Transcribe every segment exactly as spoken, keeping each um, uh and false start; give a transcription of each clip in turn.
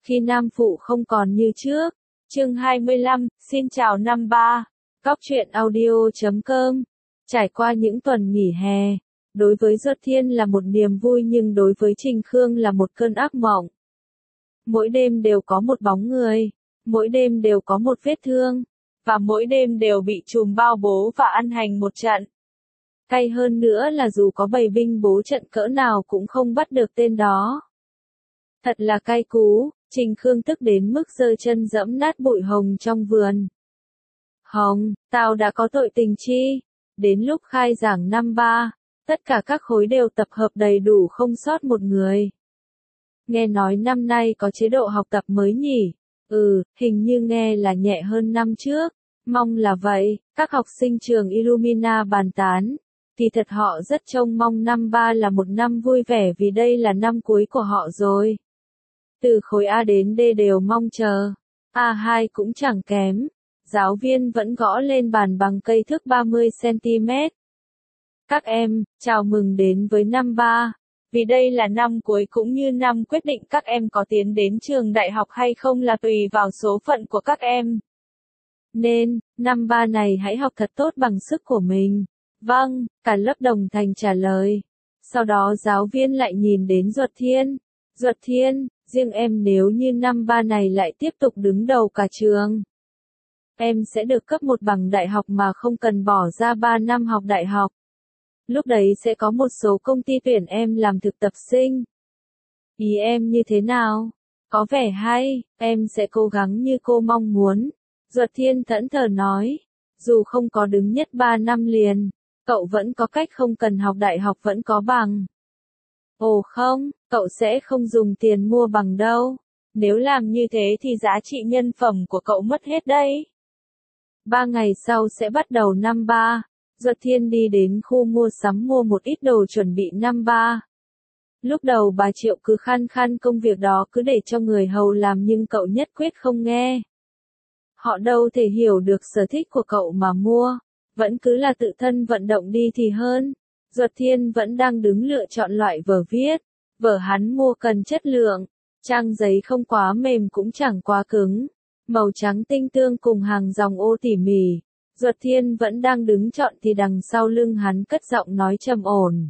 khi nam phụ không còn như trước. Chương hai mươi lăm, xin chào năm ba. Góc truyện audio chấm com. Trải qua những tuần nghỉ hè, đối với Duật Thiên là một niềm vui nhưng đối với Trình Khương là một cơn ác mộng. Mỗi đêm đều có một bóng người, mỗi đêm đều có một vết thương, và mỗi đêm đều bị trùm bao bố và ăn hành một trận. Cay hơn nữa là dù có bày binh bố trận cỡ nào cũng không bắt được tên đó. Thật là cay cú, Trình Khương tức đến mức giơ chân dẫm nát bụi hồng trong vườn. Hồng, tao đã có tội tình chi? Đến lúc khai giảng năm ba, tất cả các khối đều tập hợp đầy đủ không sót một người. Nghe nói năm nay có chế độ học tập mới nhỉ? Ừ, hình như nghe là nhẹ hơn năm trước. Mong là vậy, các học sinh trường Illumina bàn tán. Kỳ thật họ rất trông mong năm ba là một năm vui vẻ vì đây là năm cuối của họ rồi. Từ khối A đến D đều mong chờ. A hai cũng chẳng kém. Giáo viên vẫn gõ lên bàn bằng cây thước ba mươi xăng-ti-mét. Các em, chào mừng đến với năm ba. Vì đây là năm cuối cũng như năm quyết định các em có tiến đến trường đại học hay không là tùy vào số phận của các em. Nên, năm ba này hãy học thật tốt bằng sức của mình. Vâng, cả lớp đồng thanh trả lời. Sau đó giáo viên lại nhìn đến Duật Thiên. Duật Thiên, riêng em nếu như năm ba này lại tiếp tục đứng đầu cả trường, em sẽ được cấp một bằng đại học mà không cần bỏ ra ba năm học đại học. Lúc đấy sẽ có một số công ty tuyển em làm thực tập sinh. Ý em như thế nào? Có vẻ hay, em sẽ cố gắng như cô mong muốn. Duật Thiên thẫn thờ nói. Dù không có đứng nhất ba năm liền, cậu vẫn có cách không cần học đại học vẫn có bằng. Ồ không, cậu sẽ không dùng tiền mua bằng đâu. Nếu làm như thế thì giá trị nhân phẩm của cậu mất hết đấy. Ba ngày sau sẽ bắt đầu năm ba. Duật Thiên đi đến khu mua sắm mua một ít đồ chuẩn bị năm ba. Lúc đầu bà Triệu cứ khăng khăng công việc đó cứ để cho người hầu làm nhưng cậu nhất quyết không nghe. Họ đâu thể hiểu được sở thích của cậu mà mua. Vẫn cứ là tự thân vận động đi thì hơn. Duật Thiên vẫn đang đứng lựa chọn loại vở viết. Vở hắn mua cần chất lượng. Trang giấy không quá mềm cũng chẳng quá cứng. Màu trắng tinh tương cùng hàng dòng ô tỉ mỉ. Duật Thiên vẫn đang đứng chọn thì đằng sau lưng hắn cất giọng nói trầm ổn.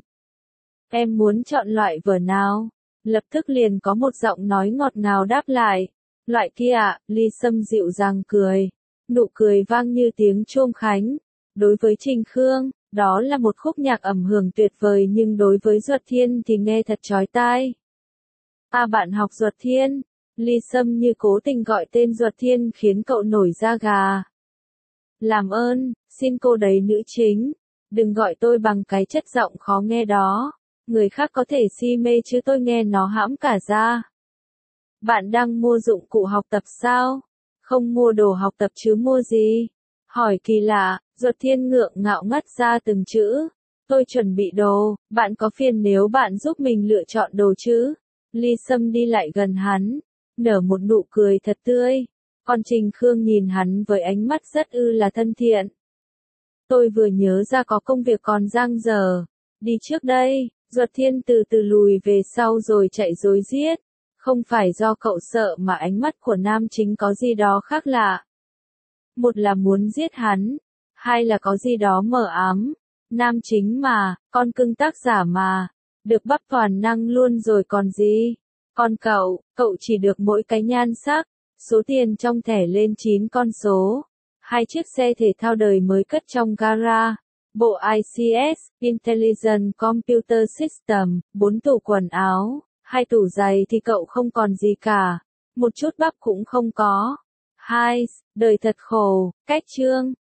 Em muốn chọn loại vở nào? Lập tức liền có một giọng nói ngọt ngào đáp lại. Loại kia ạ, Ly Sâm dịu dàng cười. Nụ cười vang như tiếng chuông khánh. Đối với Trình Khương, đó là một khúc nhạc ẩm hưởng tuyệt vời nhưng đối với Duật Thiên thì nghe thật chói tai. À bạn học Duật Thiên. Ly Sâm như cố tình gọi tên Duật Thiên khiến cậu nổi da gà. Làm ơn, xin cô đấy nữ chính. Đừng gọi tôi bằng cái chất giọng khó nghe đó. Người khác có thể si mê chứ tôi nghe nó hãm cả da. Bạn đang mua dụng cụ học tập sao? Không mua đồ học tập chứ mua gì? Hỏi kỳ lạ, Duật Thiên ngượng ngạo ngắt ra từng chữ. Tôi chuẩn bị đồ, bạn có phiền nếu bạn giúp mình lựa chọn đồ chứ? Ly Sâm đi lại gần hắn, nở một nụ cười thật tươi. Còn Trình Khương nhìn hắn với ánh mắt rất ư là thân thiện. Tôi vừa nhớ ra có công việc còn dang dở. Đi trước đây. Duật Thiên từ từ lùi về sau rồi chạy rối riết. Không phải do cậu sợ mà ánh mắt của nam chính có gì đó khác lạ. Một là muốn giết hắn. Hai là có gì đó mờ ám. Nam chính mà, con cưng tác giả mà. Được bắp toàn năng luôn rồi còn gì. Còn cậu, cậu chỉ được mỗi cái nhan sắc. Số tiền trong thẻ lên chín con số. Hai chiếc xe thể thao đời mới cất trong gara. Bộ I C S, Intelligent Computer System, bốn tủ quần áo, hai tủ giày thì cậu không còn gì cả. Một chút bắp cũng không có. Hai, đời thật khổ, cách chương.